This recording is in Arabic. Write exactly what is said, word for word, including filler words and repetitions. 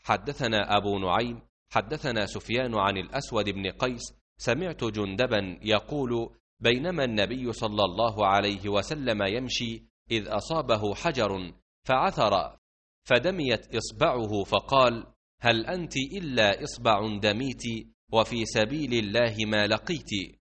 حدثنا أبو نعيم حدثنا سفيان عن الأسود بن قيس سمعت جندبا يقول بينما النبي صلى الله عليه وسلم يمشي إذ أصابه حجر فعثر فدميت إصبعه فقال هل أنت إلا إصبع دميت وفي سبيل الله ما لقيت.